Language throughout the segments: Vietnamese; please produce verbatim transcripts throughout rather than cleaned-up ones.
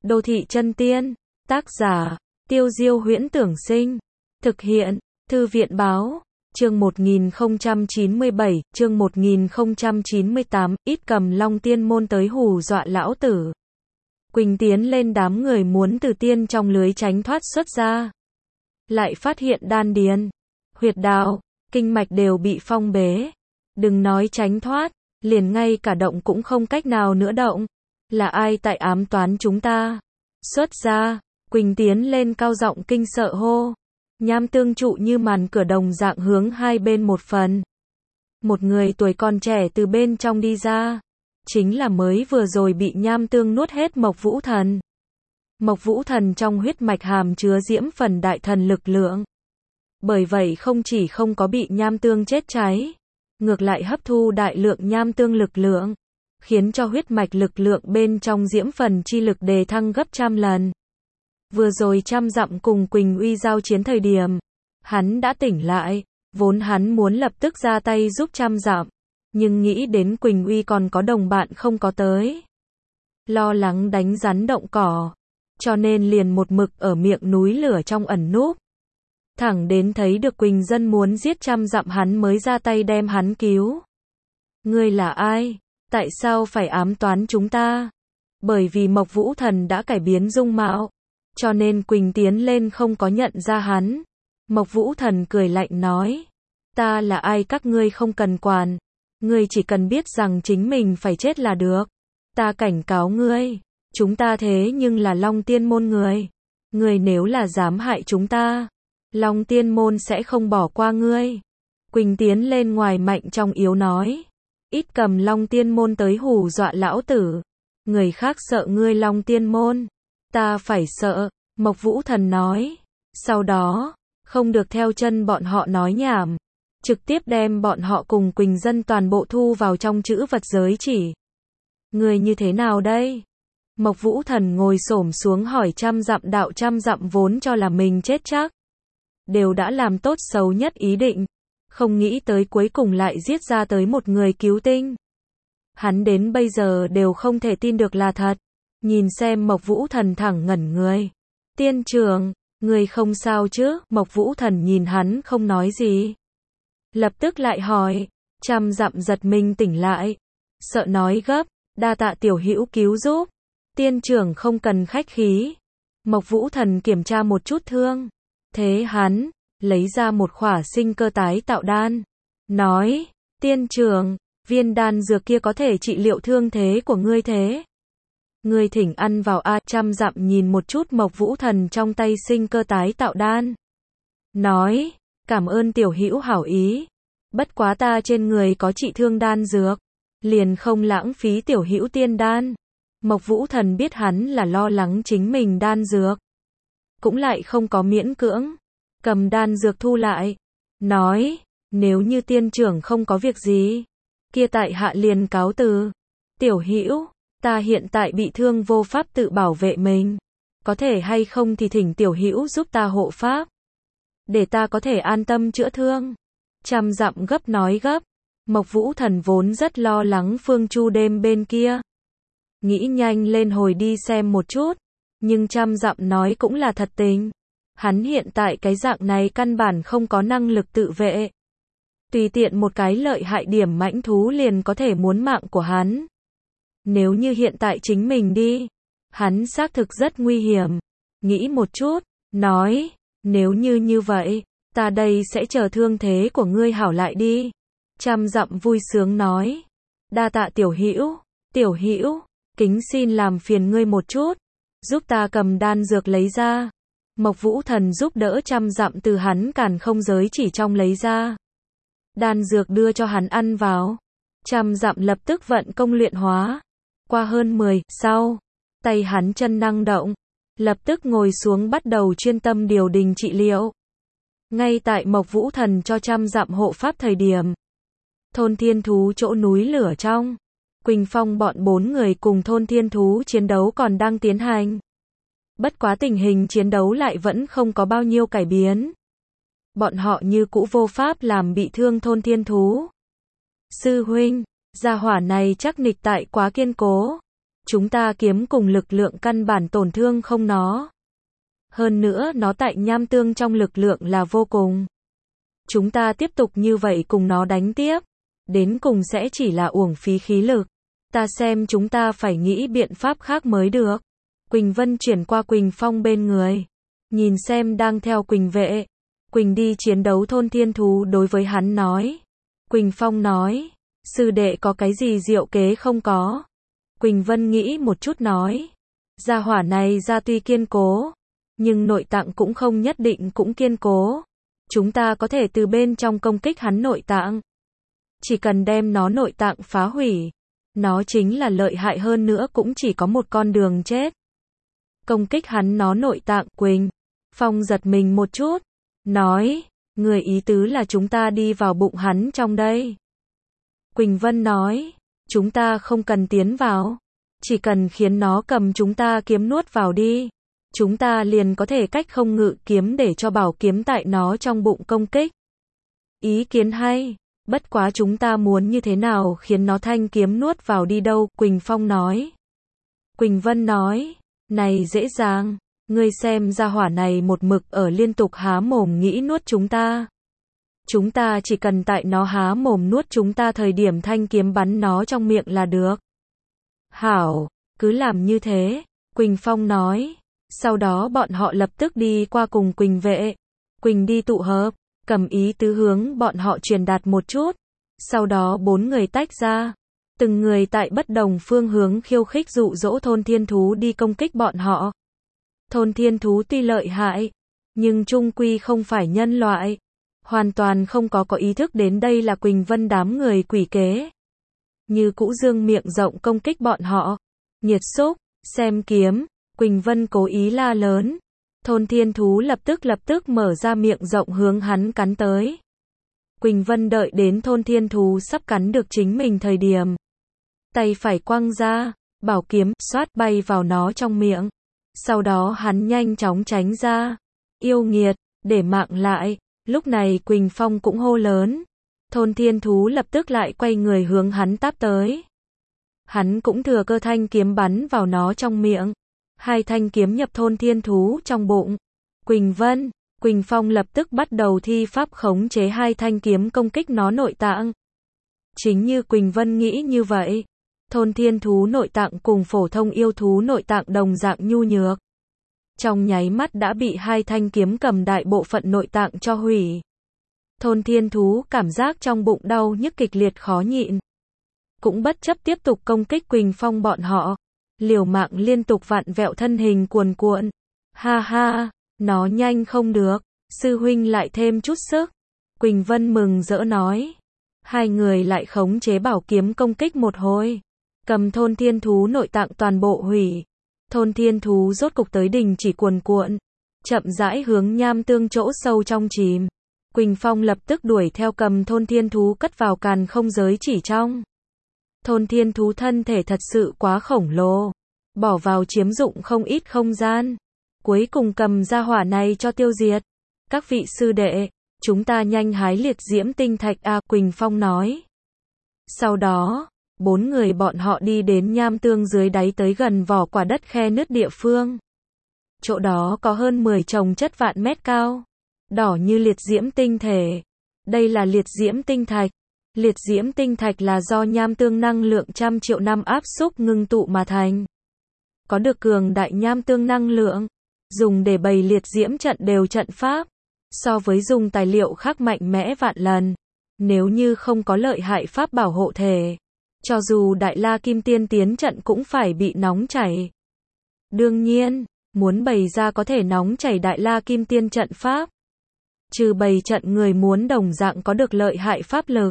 Đô thị chân tiên. Tác giả, Tiêu Diêu Huyễn Tưởng Sinh. Thực hiện, Thư viện Báo. Chương một nghìn không trăm chín mươi bảy, chương một nghìn không trăm chín mươi tám, ít cầm Long Tiên môn tới hù dọa lão tử. Quỳnh tiến lên đám người muốn từ tiên trong lưới tránh thoát xuất ra. Lại phát hiện đan điền, huyệt đạo, kinh mạch đều bị phong bế. Đừng nói tránh thoát, liền ngay cả động cũng không cách nào nữa động. Là ai tại ám toán chúng ta? Xuất ra, Quỳnh tiến lên cao giọng kinh sợ hô. Nham tương trụ như màn cửa đồng dạng hướng hai bên một phần. Một người tuổi còn trẻ từ bên trong đi ra. Chính là mới vừa rồi bị nham tương nuốt hết Mộc Vũ Thần. Mộc Vũ Thần trong huyết mạch hàm chứa diễm phần đại thần lực lượng. Bởi vậy không chỉ không có bị nham tương chết cháy, ngược lại hấp thu đại lượng nham tương lực lượng, khiến cho huyết mạch lực lượng bên trong diễm phần chi lực đề thăng gấp trăm lần. Vừa rồi trăm dặm cùng Quỳnh Uy giao chiến thời điểm, hắn đã tỉnh lại, vốn hắn muốn lập tức ra tay giúp trăm dặm, nhưng nghĩ đến Quỳnh Uy còn có đồng bạn không có tới. Lo lắng đánh rắn động cỏ, cho nên liền một mực ở miệng núi lửa trong ẩn núp. Thẳng đến thấy được Quỳnh Dân muốn giết trăm dặm hắn mới ra tay đem hắn cứu. Ngươi là ai? Tại sao phải ám toán chúng ta? Bởi vì Mộc Vũ Thần đã cải biến dung mạo, cho nên Quỳnh tiến lên không có nhận ra hắn. Mộc Vũ Thần cười lạnh nói, ta là ai các ngươi không cần quản, ngươi chỉ cần biết rằng chính mình phải chết là được. Ta cảnh cáo ngươi, chúng ta thế nhưng là Long Tiên môn người, ngươi nếu là dám hại chúng ta, Long Tiên môn sẽ không bỏ qua ngươi. Quỳnh tiến lên ngoài mạnh trong yếu nói, ít cầm Long Tiên môn tới hù dọa lão tử, người khác sợ ngươi Long Tiên môn, ta phải sợ. Mộc Vũ Thần nói, sau đó, không được theo chân bọn họ nói nhảm, trực tiếp đem bọn họ cùng Quỳnh Dân toàn bộ thu vào trong chữ vật giới chỉ. Người như thế nào đây? Mộc Vũ Thần ngồi xổm xuống hỏi trăm dặm đạo trăm dặm vốn cho là mình chết chắc. Đều đã làm tốt xấu nhất ý định, không nghĩ tới cuối cùng lại giết ra tới một người cứu tinh. Hắn đến bây giờ đều không thể tin được là thật, nhìn xem Mộc Vũ Thần thẳng ngẩn người. Tiên trưởng, người không sao chứ? Mộc Vũ Thần nhìn hắn không nói gì. Lập tức lại hỏi, trăm dặm giật mình tỉnh lại. Sợ nói gấp, đa tạ tiểu hữu cứu giúp. Tiên trưởng không cần khách khí. Mộc Vũ Thần kiểm tra một chút thương. Thế hắn, lấy ra một khỏa sinh cơ tái tạo đan. Nói, tiên trưởng, viên đan dược kia có thể trị liệu thương thế của ngươi thế. Ngươi thỉnh ăn vào a. Trăm dặm nhìn một chút Mộc Vũ Thần trong tay sinh cơ tái tạo đan. Nói, cảm ơn tiểu hữu hảo ý. Bất quá ta trên người có trị thương đan dược, liền không lãng phí tiểu hữu tiên đan. Mộc Vũ Thần biết hắn là lo lắng chính mình đan dược, cũng lại không có miễn cưỡng, cầm đan dược thu lại. Nói, nếu như tiên trưởng không có việc gì, kia tại hạ liền cáo từ. Tiểu hữu, ta hiện tại bị thương vô pháp tự bảo vệ mình, có thể hay không thì thỉnh tiểu hữu giúp ta hộ pháp, để ta có thể an tâm chữa thương. Trăm dặm gấp nói gấp, Mộc Vũ Thần vốn rất lo lắng Phương Chu đêm bên kia, nghĩ nhanh lên hồi đi xem một chút, nhưng trăm dặm nói cũng là thật tình, hắn hiện tại cái dạng này căn bản không có năng lực tự vệ, tùy tiện một cái lợi hại điểm mãnh thú liền có thể muốn mạng của hắn. Nếu như hiện tại chính mình đi, hắn xác thực rất nguy hiểm. Nghĩ một chút, nói, nếu như như vậy, ta đây sẽ chờ thương thế của ngươi hảo lại đi. Trăm dặm vui sướng nói, đa tạ tiểu hữu, tiểu hữu, kính xin làm phiền ngươi một chút, giúp ta cầm đan dược lấy ra. Mộc Vũ Thần giúp đỡ trăm dặm từ hắn càn không giới chỉ trong lấy ra. Đan dược đưa cho hắn ăn vào. Trăm dặm lập tức vận công luyện hóa. Qua hơn mười, sau, tay hắn chân năng động, lập tức ngồi xuống bắt đầu chuyên tâm điều đình trị liệu. Ngay tại Mộc Vũ Thần cho trăm dặm hộ pháp thời điểm, thôn thiên thú chỗ núi lửa trong, Quỳnh Phong bọn bốn người cùng thôn thiên thú chiến đấu còn đang tiến hành. Bất quá tình hình chiến đấu lại vẫn không có bao nhiêu cải biến. Bọn họ như cũ vô pháp làm bị thương thôn thiên thú. Sư huynh, gia hỏa này chắc nghịch tại quá kiên cố. Chúng ta kiếm cùng lực lượng căn bản tổn thương không nó. Hơn nữa nó tại nham tương trong lực lượng là vô cùng. Chúng ta tiếp tục như vậy cùng nó đánh tiếp. Đến cùng sẽ chỉ là uổng phí khí lực. Ta xem chúng ta phải nghĩ biện pháp khác mới được. Quỳnh Vân chuyển qua Quỳnh Phong bên người. Nhìn xem đang theo Quỳnh vệ. Quỳnh đi chiến đấu thôn thiên thú đối với hắn nói. Quỳnh Phong nói. Sư đệ có cái gì diệu kế không có? Quỳnh Vân nghĩ một chút nói. Gia hỏa này ra tuy kiên cố. Nhưng nội tạng cũng không nhất định cũng kiên cố. Chúng ta có thể từ bên trong công kích hắn nội tạng. Chỉ cần đem nó nội tạng phá hủy. Nó chính là lợi hại hơn nữa cũng chỉ có một con đường chết. Công kích hắn nó nội tạng. Quỳnh Phong giật mình một chút. Nói. Người ý tứ là chúng ta đi vào bụng hắn trong đây. Quỳnh Vân nói. Chúng ta không cần tiến vào. Chỉ cần khiến nó cầm chúng ta kiếm nuốt vào đi. Chúng ta liền có thể cách không ngự kiếm để cho bảo kiếm tại nó trong bụng công kích. Ý kiến hay. Bất quá chúng ta muốn như thế nào khiến nó thanh kiếm nuốt vào đi đâu? Quỳnh Phong nói. Quỳnh Vân nói. Này dễ dàng. Ngươi xem ra hỏa này một mực ở liên tục há mồm nghĩ nuốt chúng ta. Chúng ta chỉ cần tại nó há mồm nuốt chúng ta thời điểm thanh kiếm bắn nó trong miệng là được. Hảo, cứ làm như thế. Quỳnh Phong nói. Sau đó bọn họ lập tức đi qua cùng Quỳnh vệ. Quỳnh đi tụ hợp. Cầm ý tứ hướng bọn họ truyền đạt một chút. Sau đó bốn người tách ra. Từng người tại bất đồng phương hướng khiêu khích dụ dỗ thôn thiên thú đi công kích bọn họ. Thôn thiên thú tuy lợi hại, nhưng chung quy không phải nhân loại. Hoàn toàn không có có ý thức đến đây là Quỳnh Vân đám người quỷ kế. Như cũ dương miệng rộng công kích bọn họ. Nhiệt xúc, xem kiếm, Quỳnh Vân cố ý la lớn. Thôn thiên thú lập tức lập tức mở ra miệng rộng hướng hắn cắn tới. Quỳnh Vân đợi đến thôn thiên thú sắp cắn được chính mình thời điểm. Tay phải quăng ra, bảo kiếm xoát bay vào nó trong miệng. Sau đó hắn nhanh chóng tránh ra. Yêu nghiệt, để mạng lại. Lúc này Quỳnh Phong cũng hô lớn. Thôn thiên thú lập tức lại quay người hướng hắn táp tới. Hắn cũng thừa cơ thanh kiếm bắn vào nó trong miệng. Hai thanh kiếm nhập thôn thiên thú trong bụng. Quỳnh Vân, Quỳnh Phong lập tức bắt đầu thi pháp khống chế hai thanh kiếm công kích nó nội tạng. Chính như Quỳnh Vân nghĩ như vậy. Thôn thiên thú nội tạng cùng phổ thông yêu thú nội tạng đồng dạng nhu nhược. Trong nháy mắt đã bị hai thanh kiếm cầm đại bộ phận nội tạng cho hủy. Thôn thiên thú cảm giác trong bụng đau nhức kịch liệt khó nhịn. Cũng bất chấp tiếp tục công kích Quỳnh Phong bọn họ. Liều mạng liên tục vặn vẹo thân hình cuồn cuộn. Ha ha, nó nhanh không được. Sư huynh lại thêm chút sức. Quỳnh Vân mừng rỡ nói. Hai người lại khống chế bảo kiếm công kích một hồi. Cầm thôn thiên thú nội tạng toàn bộ hủy. Thôn thiên thú rốt cục tới đình chỉ cuồn cuộn. Chậm rãi hướng nham tương chỗ sâu trong chìm. Quỳnh Phong lập tức đuổi theo cầm thôn thiên thú cất vào càn không giới chỉ trong. Thôn thiên thú thân thể thật sự quá khổng lồ. Bỏ vào chiếm dụng không ít không gian. Cuối cùng cầm ra hỏa này cho tiêu diệt. Các vị sư đệ, chúng ta nhanh hái liệt diễm tinh thạch a. Quỳnh Phong nói. Sau đó, bốn người bọn họ đi đến nham tương dưới đáy tới gần vỏ quả đất khe nứt địa phương. Chỗ đó có hơn mười chồng chất vạn mét cao. Đỏ như liệt diễm tinh thể. Đây là liệt diễm tinh thạch. Liệt diễm tinh thạch là do nham tương năng lượng trăm triệu năm áp xúc ngưng tụ mà thành. Có được cường đại nham tương năng lượng. Dùng để bày liệt diễm trận đều trận pháp. So với dùng tài liệu khác mạnh mẽ vạn lần. Nếu như không có lợi hại pháp bảo hộ thể. Cho dù Đại La Kim Tiên tiến trận cũng phải bị nóng chảy. Đương nhiên, muốn bày ra có thể nóng chảy Đại La Kim Tiên trận pháp. Trừ bày trận người muốn đồng dạng có được lợi hại pháp lực.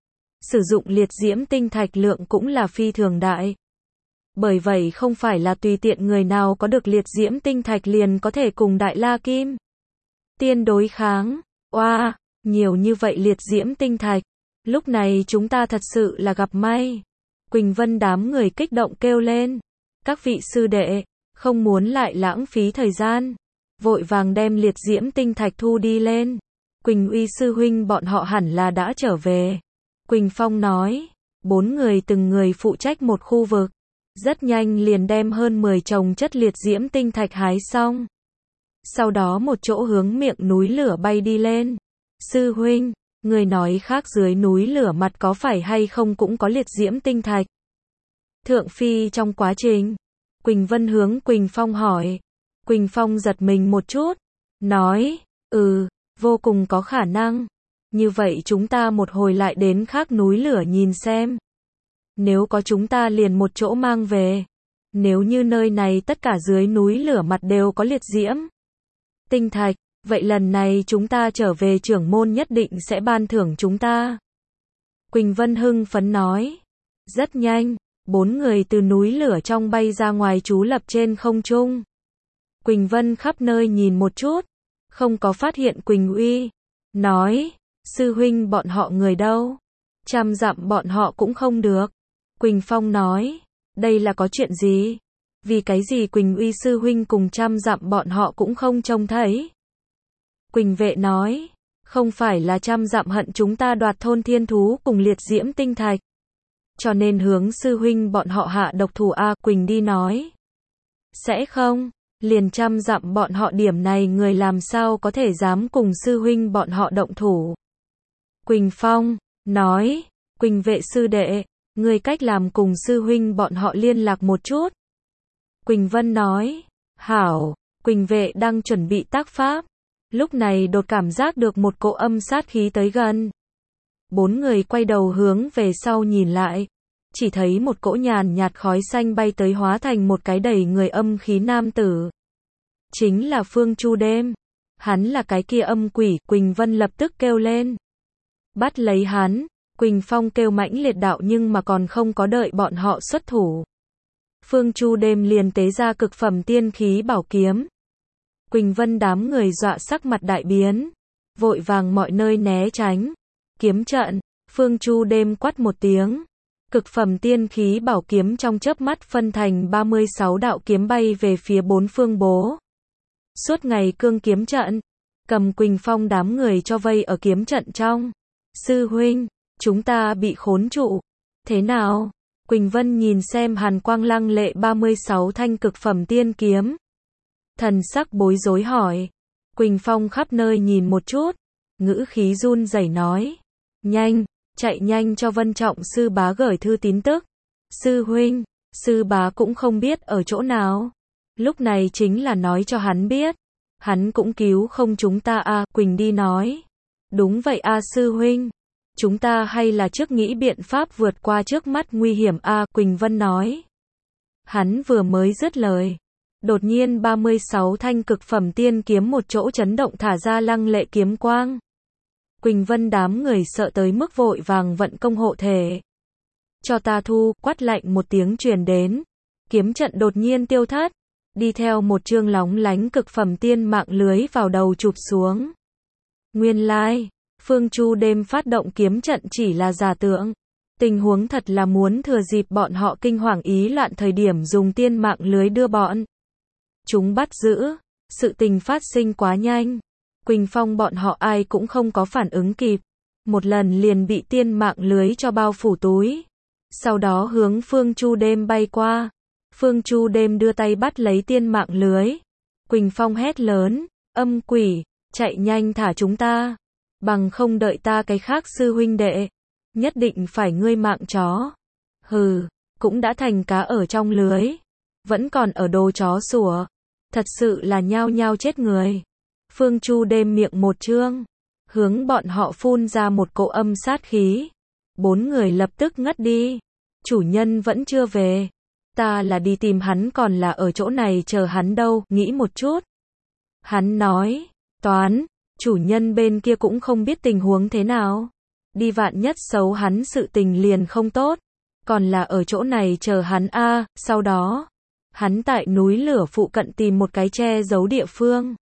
Sử dụng liệt diễm tinh thạch lượng cũng là phi thường đại. Bởi vậy không phải là tùy tiện người nào có được liệt diễm tinh thạch liền có thể cùng Đại La Kim Tiên đối kháng. Oa, wow, nhiều như vậy liệt diễm tinh thạch. Lúc này chúng ta thật sự là gặp may. Quỳnh Vân đám người kích động kêu lên. Các vị sư đệ, không muốn lại lãng phí thời gian. Vội vàng đem liệt diễm tinh thạch thu đi lên. Quỳnh Uy sư huynh bọn họ hẳn là đã trở về. Quỳnh Phong nói. Bốn người từng người phụ trách một khu vực. Rất nhanh liền đem hơn mười chồng chất liệt diễm tinh thạch hái xong. Sau đó một chỗ hướng miệng núi lửa bay đi lên. Sư huynh, người nói khác dưới núi lửa mặt có phải hay không cũng có liệt diễm tinh thạch? Thượng phi trong quá trình, Quỳnh Vân hướng Quỳnh Phong hỏi. Quỳnh Phong giật mình một chút, nói, ừ, vô cùng có khả năng. Như vậy chúng ta một hồi lại đến khác núi lửa nhìn xem. Nếu có chúng ta liền một chỗ mang về. Nếu như nơi này tất cả dưới núi lửa mặt đều có liệt diễm tinh thạch, vậy lần này chúng ta trở về trưởng môn nhất định sẽ ban thưởng chúng ta. Quỳnh Vân hưng phấn nói. Rất nhanh, bốn người từ núi lửa trong bay ra ngoài trú lập trên không trung. Quỳnh Vân khắp nơi nhìn một chút, không có phát hiện Quỳnh Uy. Nói, sư huynh bọn họ người đâu? Trăm dặm bọn họ cũng không được. Quỳnh Phong nói, đây là có chuyện gì? Vì cái gì Quỳnh Uy sư huynh cùng trăm dặm bọn họ cũng không trông thấy? Quỳnh Vệ nói, không phải là trăm dặm hận chúng ta đoạt thôn thiên thú cùng liệt diễm tinh thạch. Cho nên hướng sư huynh bọn họ hạ độc thủ a. Quỳnh đi nói. Sẽ không, liền trăm dặm bọn họ điểm này người làm sao có thể dám cùng sư huynh bọn họ động thủ. Quỳnh Phong nói, Quỳnh Vệ sư đệ, người cách làm cùng sư huynh bọn họ liên lạc một chút. Quỳnh Vân nói, hảo. Quỳnh Vệ đang chuẩn bị tác pháp, lúc này đột cảm giác được một cỗ âm sát khí tới gần. Bốn người quay đầu hướng về sau nhìn lại, chỉ thấy một cỗ nhàn nhạt khói xanh bay tới hóa thành một cái đầy người âm khí nam tử. Chính là Phương Chu Đêm. Hắn là cái kia âm quỷ. Quỳnh Vân lập tức kêu lên. Bắt lấy hắn. Quỳnh Phong kêu mãnh liệt đạo nhưng mà còn không có đợi bọn họ xuất thủ. Phương Chu Đêm liền tế ra cực phẩm tiên khí bảo kiếm. Quỳnh Vân đám người dọa sắc mặt đại biến, vội vàng mọi nơi né tránh. Kiếm trận, Phương Chu Đêm quát một tiếng. Cực phẩm tiên khí bảo kiếm trong chớp mắt phân thành ba mươi sáu đạo kiếm bay về phía bốn phương bố. Suốt ngày cương kiếm trận, cầm Quỳnh Phong đám người cho vây ở kiếm trận trong. Sư huynh, chúng ta bị khốn trụ. Thế nào? Quỳnh Vân nhìn xem hàn quang lăng lệ ba mươi sáu thanh cực phẩm tiên kiếm. Thần sắc bối rối hỏi. Quỳnh Phong khắp nơi nhìn một chút, ngữ khí run rẩy nói. Nhanh, chạy nhanh cho Vân Trọng sư bá gửi thư tín tức. Sư huynh, sư bá cũng không biết ở chỗ nào. Lúc này chính là nói cho hắn biết. Hắn cũng cứu không chúng ta a. À, Quỳnh đi nói. Đúng vậy a à, sư huynh. Chúng ta hay là trước nghĩ biện pháp vượt qua trước mắt nguy hiểm a. À, Quỳnh Vân nói. Hắn vừa mới dứt lời. Đột nhiên ba mươi sáu thanh cực phẩm tiên kiếm một chỗ chấn động thả ra lăng lệ kiếm quang. Quỳnh Vân đám người sợ tới mức vội vàng vận công hộ thể. Cho ta thu, quát lạnh một tiếng truyền đến. Kiếm trận đột nhiên tiêu thất. Đi theo một chương lóng lánh cực phẩm tiên mạng lưới vào đầu chụp xuống. Nguyên lai, Phương Chu Đêm phát động kiếm trận chỉ là giả tượng. Tình huống thật là muốn thừa dịp bọn họ kinh hoàng ý loạn thời điểm dùng tiên mạng lưới đưa bọn chúng bắt giữ. Sự tình phát sinh quá nhanh. Quỳnh Phong bọn họ ai cũng không có phản ứng kịp. Một lần liền bị tiên mạng lưới cho bao phủ túi. Sau đó hướng Phương Chu Đêm bay qua. Phương Chu Đêm đưa tay bắt lấy tiên mạng lưới. Quỳnh Phong hét lớn. Âm quỷ, chạy nhanh thả chúng ta. Bằng không đợi ta cái khác sư huynh đệ. Nhất định phải ngươi mạng chó. Hừ, cũng đã thành cá ở trong lưới. Vẫn còn ở đồ chó sủa. Thật sự là nhao nhao chết người. Phương Chu Đêm miệng một trương, hướng bọn họ phun ra một cỗ âm sát khí. Bốn người lập tức ngất đi. Chủ nhân vẫn chưa về. Ta là đi tìm hắn còn là ở chỗ này chờ hắn đâu, nghĩ một chút. Hắn nói, toán, chủ nhân bên kia cũng không biết tình huống thế nào. Đi vạn nhất xấu hắn sự tình liền không tốt. Còn là ở chỗ này chờ hắn a. À, sau đó, hắn tại núi lửa phụ cận tìm một cái che giấu địa phương.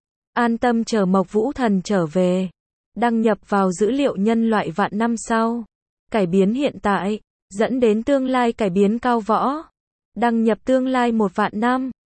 An tâm chờ Mộc Vũ Thần trở về. Đăng nhập vào dữ liệu nhân loại vạn năm sau. Cải biến hiện tại, dẫn đến tương lai cải biến cao võ. Đăng nhập tương lai một vạn năm.